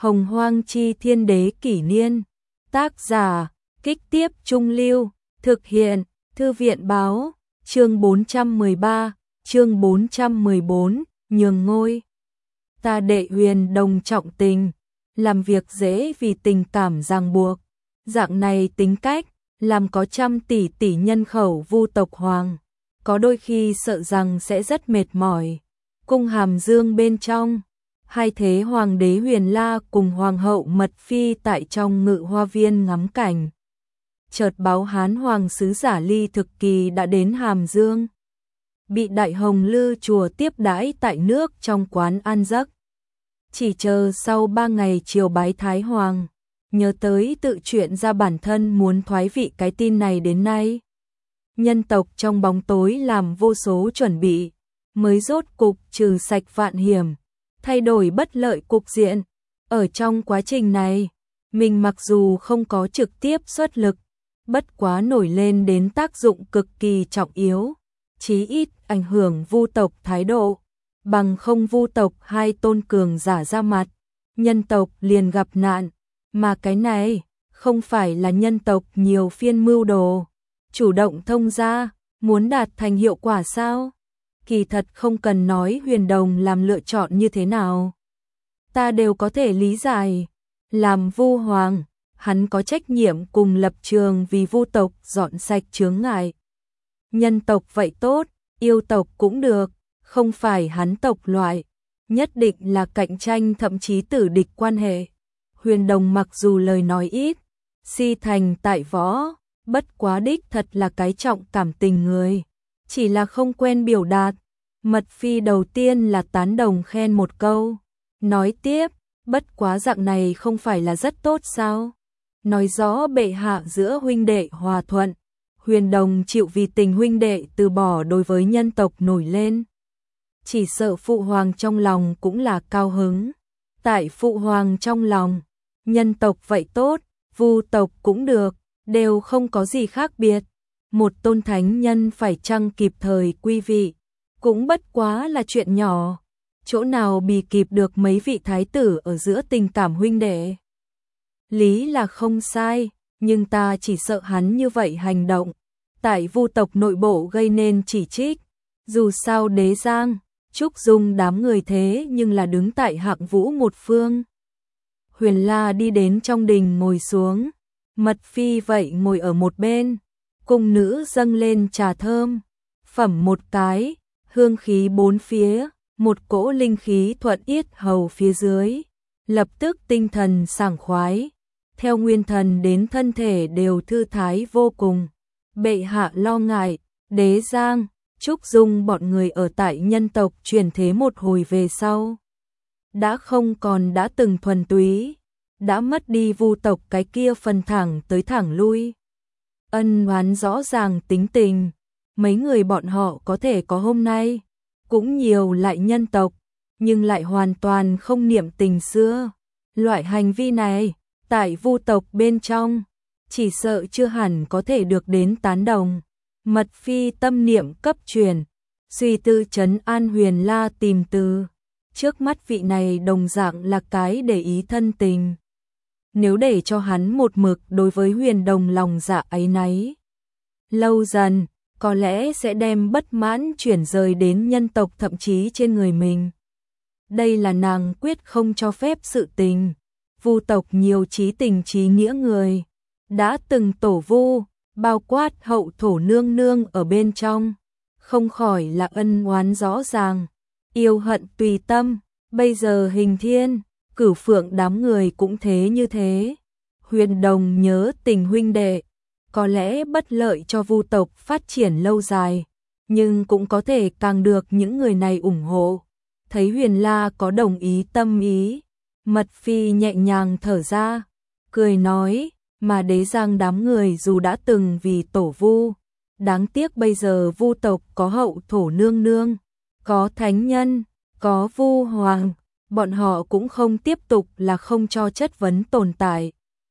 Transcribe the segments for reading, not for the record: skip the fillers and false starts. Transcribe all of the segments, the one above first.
Hồng Hoang Chi Thiên Đế Kỷ Niên. Tác giả, Kích Tiếp Trung Lưu. Thực hiện, Thư viện Báo. Chương 413, chương 414, nhường ngôi. Ta đệ Huyền Đồng trọng tình, làm việc dễ vì tình cảm ràng buộc. Dạng này tính cách, làm có trăm tỷ tỷ nhân khẩu vu tộc hoàng, có đôi khi sợ rằng sẽ rất mệt mỏi. Cung Hàm Dương bên trong, hai thế hoàng đế Huyền La cùng hoàng hậu Mật Phi tại trong Ngự Hoa Viên ngắm cảnh. Chợt báo Hán Hoàng sứ giả Ly Thực Kỳ đã đến Hàm Dương, bị Đại Hồng Lư chùa tiếp đãi tại nước trong quán ăn giấc. Chỉ chờ sau 3 ngày triều bái Thái Hoàng, nhớ tới tự chuyện ra bản thân muốn thoái vị cái tin này đến nay. Nhân tộc trong bóng tối làm vô số chuẩn bị, mới rốt cục trừ sạch vạn hiểm, thay đổi bất lợi cục diện. Ở trong quá trình này, mình mặc dù không có trực tiếp xuất lực, bất quá nổi lên đến tác dụng cực kỳ trọng yếu, chí ít ảnh hưởng vu tộc thái độ. Bằng không vu tộc hai tôn cường giả ra mặt, nhân tộc liền gặp nạn. Mà cái này không phải là nhân tộc nhiều phiên mưu đồ, chủ động thông ra, muốn đạt thành hiệu quả sao? Kỳ thật không cần nói Huyền Đồng làm lựa chọn như thế nào, ta đều có thể lý giải. Làm vu hoàng, hắn có trách nhiệm cùng lập trường vì vu tộc dọn sạch chướng ngại. Nhân tộc vậy tốt, yêu tộc cũng được, không phải hắn tộc loại, nhất định là cạnh tranh thậm chí tử địch quan hệ. Huyền Đồng mặc dù lời nói ít, si thành tại võ, bất quá đích thật là cái trọng cảm tình người, chỉ là không quen biểu đạt. Mật Phi đầu tiên là tán đồng khen một câu, nói tiếp, bất quá dạng này không phải là rất tốt sao? Nói rõ bệ hạ giữa huynh đệ hòa thuận, Huyền Đồng chịu vì tình huynh đệ từ bỏ đối với nhân tộc nổi lên. Chỉ sợ phụ hoàng trong lòng cũng là cao hứng. Tại phụ hoàng trong lòng, nhân tộc vậy tốt, vu tộc cũng được, đều không có gì khác biệt. Một tôn thánh nhân phải chăng kịp thời quy vị, cũng bất quá là chuyện nhỏ, chỗ nào bì kịp được mấy vị thái tử ở giữa tình cảm huynh đệ. Lý là không sai, nhưng ta chỉ sợ hắn như vậy hành động, tại vu tộc nội bộ gây nên chỉ trích. Dù sao Đế Giang, Trúc Dung đám người thế nhưng là đứng tại hạng vũ một phương. Huyền La đi đến trong đình ngồi xuống, Mật Phi vậy ngồi ở một bên, cung nữ dâng lên trà thơm, phẩm một cái, hương khí bốn phía, một cỗ linh khí thuận yết hầu phía dưới, lập tức tinh thần sảng khoái, theo nguyên thần đến thân thể đều thư thái vô cùng. Bệ hạ lo ngại, Đế Giang, Trúc Dung bọn người ở tại nhân tộc chuyển thế một hồi về sau, đã không còn đã từng thuần túy, đã mất đi vu tộc cái kia phần thẳng tới thẳng lui, ân oán rõ ràng tính tình. Mấy người bọn họ có thể có hôm nay, cũng nhiều lại nhân tộc, nhưng lại hoàn toàn không niệm tình xưa. Loại hành vi này, tại vu tộc bên trong, chỉ sợ chưa hẳn có thể được đến tán đồng. Mật Phi tâm niệm cấp truyền, suy tư trấn an Huyền La tìm từ. Trước mắt vị này đồng dạng là cái để ý thân tình. Nếu để cho hắn một mực đối với Huyền Đồng lòng dạ áy náy, lâu dần, có lẽ sẽ đem bất mãn chuyển rời đến nhân tộc thậm chí trên người mình. Đây là nàng quyết không cho phép sự tình. Vu tộc nhiều trí tình trí nghĩa người, đã từng tổ vu, bao quát hậu thổ nương nương ở bên trong, không khỏi là ân oán rõ ràng, yêu hận tùy tâm. Bây giờ Hình Thiên, Cửu Phượng đám người cũng thế như thế. Huyền Đồng nhớ tình huynh đệ, có lẽ bất lợi cho vu tộc phát triển lâu dài, nhưng cũng có thể càng được những người này ủng hộ. Thấy Huyền La có đồng ý tâm ý, Mật Phi nhẹ nhàng thở ra, cười nói, mà Đế Giang đám người dù đã từng vì tổ vu, đáng tiếc bây giờ vu tộc có hậu thổ nương nương, có thánh nhân, có vu hoàng, bọn họ cũng không tiếp tục là không cho chất vấn tồn tại.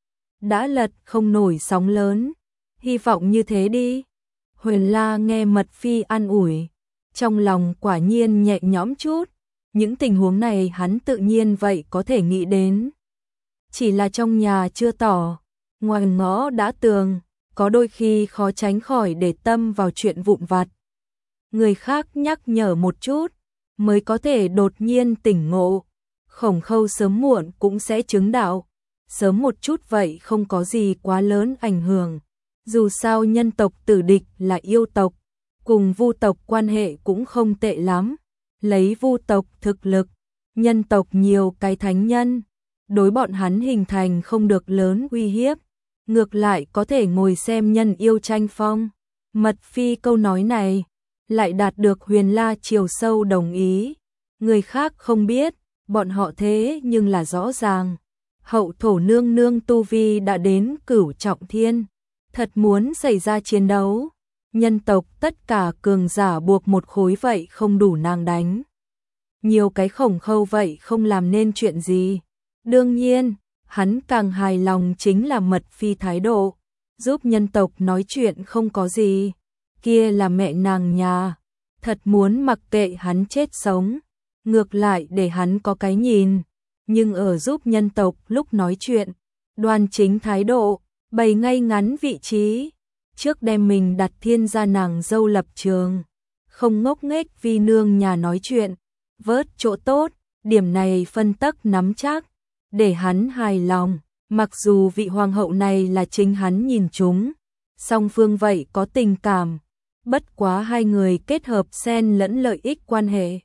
Đã lật không nổi sóng lớn, hy vọng như thế đi. Huyền La nghe Mật Phi an ủi, trong lòng quả nhiên nhẹ nhõm chút. Những tình huống này hắn tự nhiên vậy có thể nghĩ đến. chỉ là trong nhà chưa tỏ, ngoài ngõ đã tường, có đôi khi khó tránh khỏi để tâm vào chuyện vụn vặt. Người khác nhắc nhở một chút, mới có thể đột nhiên tỉnh ngộ. Khổng Khâu sớm muộn cũng sẽ chứng đạo, sớm một chút vậy không có gì quá lớn ảnh hưởng. Dù sao nhân tộc Tử Địch là yêu tộc, cùng Vu tộc quan hệ cũng không tệ lắm. Lấy Vu tộc thực lực, nhân tộc nhiều cái thánh nhân, đối bọn hắn hình thành không được lớn uy hiếp, ngược lại có thể ngồi xem nhân yêu tranh phong. Mật Phi câu nói này lại đạt được Huyền La Chiều Sâu đồng ý. Người khác không biết, bọn họ thế nhưng là rõ ràng. Hậu thổ nương nương tu vi đã đến cửu trọng thiên, thật muốn xảy ra chiến đấu, nhân tộc tất cả cường giả buộc một khối vậy không đủ nàng đánh. Nhiều cái Khổng Khâu vậy không làm nên chuyện gì. Đương nhiên, hắn càng hài lòng chính là Mật Phi thái độ, giúp nhân tộc nói chuyện không có gì. Kia là mẹ nàng nhà, thật muốn mặc kệ hắn chết sống, ngược lại để hắn có cái nhìn, nhưng ở giúp nhân tộc lúc nói chuyện, đoan chính thái độ, bày ngay ngắn vị trí, trước đem mình đặt thiên gia nàng dâu lập trường, không ngốc nghếch vì nương nhà nói chuyện, vớt chỗ tốt, điểm này phân tắc nắm chắc, để hắn hài lòng, mặc dù vị hoàng hậu này là chính hắn nhìn chúng, song phương vậy có tình cảm, bất quá hai người kết hợp xen lẫn lợi ích quan hệ.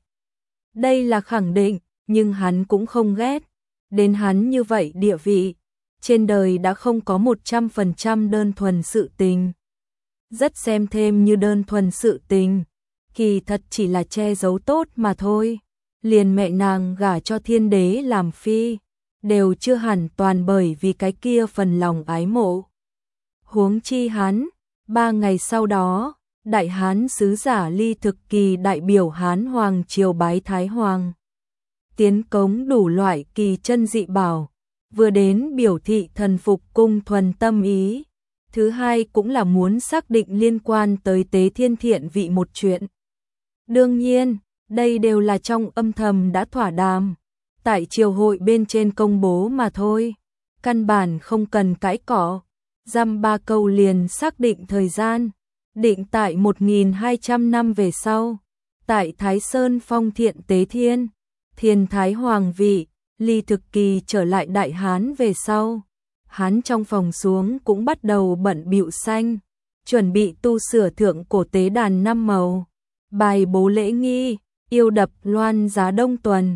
Đây là khẳng định, nhưng hắn cũng không ghét, đến hắn như vậy địa vị, trên đời đã không có 100% đơn thuần sự tình. Rất xem thêm như đơn thuần sự tình, kỳ thật chỉ là che giấu tốt mà thôi. Liền mẹ nàng gả cho thiên đế làm phi, đều chưa hẳn toàn bởi vì cái kia phần lòng ái mộ. Huống chi hắn, 3 ngày sau đó, Đại Hán sứ giả Ly Thực Kỳ đại biểu Hán Hoàng triều bái Thái Hoàng. Tiến cống đủ loại kỳ chân dị bảo, vừa đến biểu thị thần phục cung thuần tâm ý. Thứ hai cũng là muốn xác định liên quan tới Tế Thiên Thiện vị một chuyện. Đương nhiên, đây đều là trong âm thầm đã thỏa đàm, tại triều hội bên trên công bố mà thôi, căn bản không cần cãi cọ, dăm 3 câu liền xác định thời gian, định tại 1200 năm về sau, tại Thái Sơn phong thiện Tế Thiên, Thiên Thái Hoàng vị, Ly Thực Kỳ trở lại Đại Hán về sau, hắn trong phòng xuống cũng bắt đầu bận bịu xanh, chuẩn bị tu sửa thượng cổ tế đàn 5 màu, bài bố lễ nghi, yêu đập loan giá đông tuần,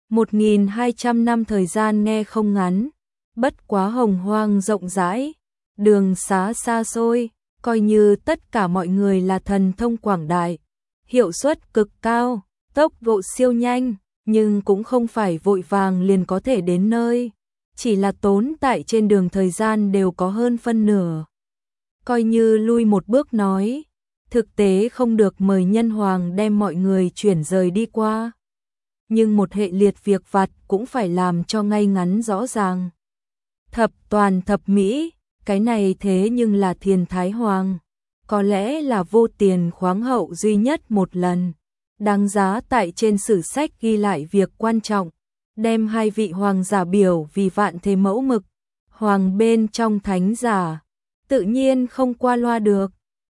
1200 năm thời gian nghe không ngắn, bất quá hồng hoang rộng rãi, đường xá xa xôi, coi như tất cả mọi người là thần thông quảng đại, hiệu suất cực cao, tốc độ siêu nhanh, nhưng cũng không phải vội vàng liền có thể đến nơi, chỉ là tốn tại trên đường thời gian đều có hơn phân nửa. Coi như lui một bước nói, thực tế không được mời nhân hoàng đem mọi người chuyển rời đi qua. Nhưng một hệ liệt việc vặt cũng phải làm cho ngay ngắn rõ ràng. Thập toàn thập mỹ, cái này thế nhưng là Thiên Thái Hoàng, có lẽ là vô tiền khoáng hậu duy nhất một lần, đáng giá tại trên sử sách ghi lại việc quan trọng, đem 2 vị hoàng giả biểu vì vạn thế mẫu mực, hoàng bên trong thánh giả, tự nhiên không qua loa được.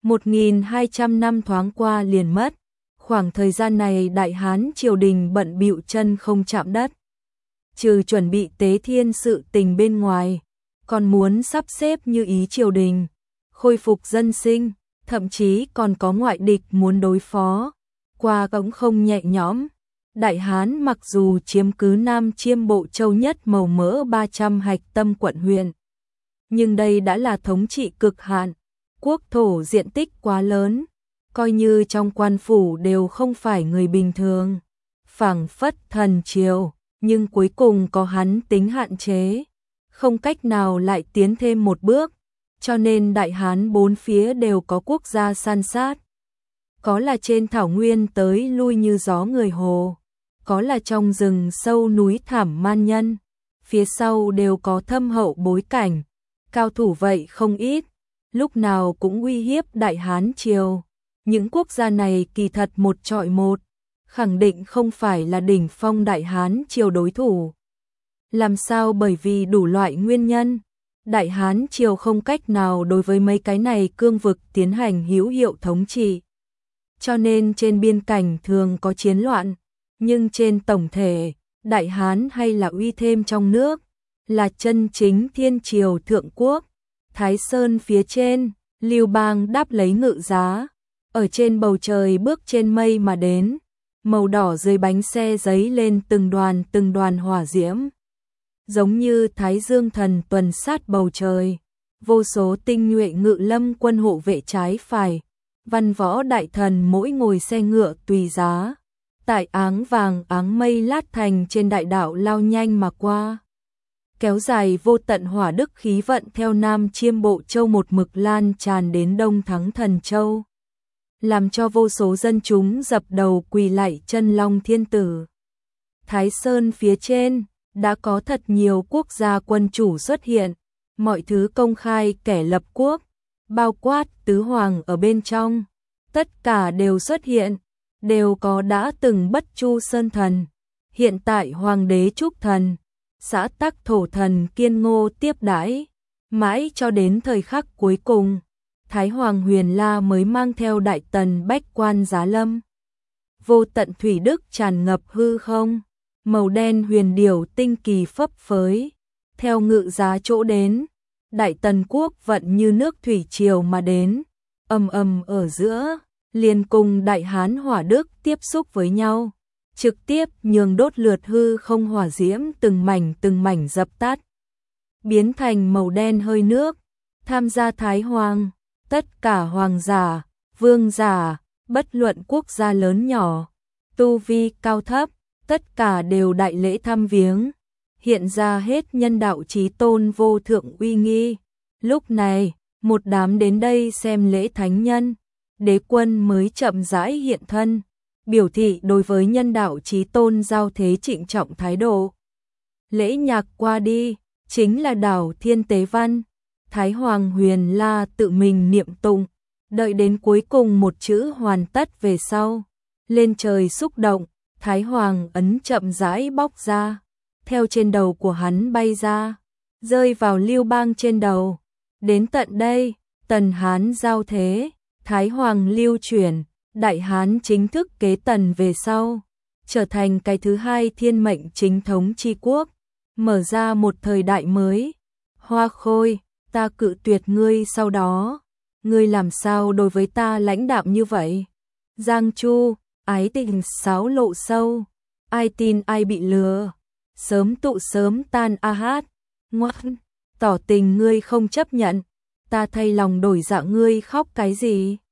1200 năm thoáng qua liền mất, khoảng thời gian này Đại Hán triều đình bận bịu chân không chạm đất. Trừ chuẩn bị tế thiên sự tình bên ngoài, còn muốn sắp xếp như ý triều đình, khôi phục dân sinh, thậm chí còn có ngoại địch muốn đối phó, qua cũng không nhẹ nhõm. Đại Hán mặc dù chiếm cứ Nam Chiêm Bộ Châu nhất màu mỡ 300 hạch tâm quận huyện, nhưng đây đã là thống trị cực hạn. Quốc thổ diện tích quá lớn, coi như trong quan phủ đều không phải người bình thường. Phảng phất thần triều, nhưng cuối cùng có hắn tính hạn chế, không cách nào lại tiến thêm một bước, cho nên Đại Hán bốn phía đều có quốc gia san sát. Có là trên thảo nguyên tới lui như gió người hồ, có là trong rừng sâu núi thảm man nhân, phía sau đều có thâm hậu bối cảnh, cao thủ vậy không ít. Lúc nào cũng uy hiếp Đại Hán triều. Những quốc gia này kỳ thật một trọi một, khẳng định không phải là đỉnh phong Đại Hán triều đối thủ. Làm sao bởi vì đủ loại nguyên nhân, Đại Hán Triều không cách nào đối với mấy cái này cương vực tiến hành hữu hiệu thống trị. Cho nên trên biên cảnh thường có chiến loạn, nhưng trên tổng thể, Đại Hán hay là uy thêm trong nước, là chân chính thiên triều thượng quốc. Thái Sơn phía trên, Lưu Bang đáp lấy ngự giá, ở trên bầu trời bước trên mây mà đến, màu đỏ dưới bánh xe giấy lên từng đoàn hỏa diễm. Giống như Thái Dương thần tuần sát bầu trời, vô số tinh nhuệ ngự lâm quân hộ vệ trái phải, văn võ đại thần mỗi ngồi xe ngựa tùy giá, tại áng vàng áng mây lát thành trên đại đạo lao nhanh mà qua. Kéo dài vô tận hỏa đức khí vận theo Nam Chiêm Bộ Châu một mực lan tràn đến Đông Thắng Thần Châu, làm cho vô số dân chúng dập đầu quỳ lạy chân Long Thiên Tử. Thái Sơn phía trên, đã có thật nhiều quốc gia quân chủ xuất hiện, mọi thứ công khai kẻ lập quốc, bao quát tứ hoàng ở bên trong, tất cả đều xuất hiện, đều có đã từng Bất Chu Sơn Thần, hiện tại Hoàng đế Trúc Thần, Xã Tắc Thổ Thần Kiên Ngô tiếp đãi, mãi cho đến thời khắc cuối cùng, Thái Hoàng Huyền La mới mang theo Đại Tần bách quan giá lâm. Vô tận thủy đức tràn ngập hư không, màu đen huyền điểu tinh kỳ phấp phới, theo ngự giá chỗ đến, Đại Tần quốc vận như nước thủy triều mà đến, ầm ầm ở giữa, liền cùng Đại Hán hỏa đức tiếp xúc với nhau, trực tiếp nhường đốt lượt hư không hỏa diễm từng mảnh dập tắt, biến thành màu đen hơi nước. Tham gia Thái Hoàng, tất cả hoàng giả, vương giả, bất luận quốc gia lớn nhỏ, tu vi cao thấp, tất cả đều đại lễ thăm viếng, hiện ra hết nhân đạo chí tôn vô thượng uy nghi. Lúc này, một đám đến đây xem lễ thánh nhân, đế quân mới chậm rãi hiện thân, biểu thị đối với nhân đạo chí tôn giao thế trịnh trọng thái độ. Lễ nhạc qua đi, chính là đảo Thiên Tế Văn, Thái Hoàng Huyền La tự mình niệm tụng, đợi đến cuối cùng một chữ hoàn tất về sau, lên trời xúc động, Thái Hoàng ấn chậm rãi bóc ra, theo trên đầu của hắn bay ra, rơi vào Lưu Bang trên đầu. Đến tận đây, Tần Hán giao thế, Thái Hoàng lưu chuyển, Đại Hán chính thức kế Tần về sau, trở thành cái thứ hai thiên mệnh chính thống chi quốc, mở ra một thời đại mới. Hoa Khôi, ta cự tuyệt ngươi sau đó, ngươi làm sao đối với ta lãnh đạm như vậy? Giang Chu, ái tình xáo lộ sâu, ai tin ai bị lừa, sớm tụ sớm tan a hát, ngoan, tỏ tình ngươi không chấp nhận, ta thay lòng đổi dạ ngươi khóc cái gì?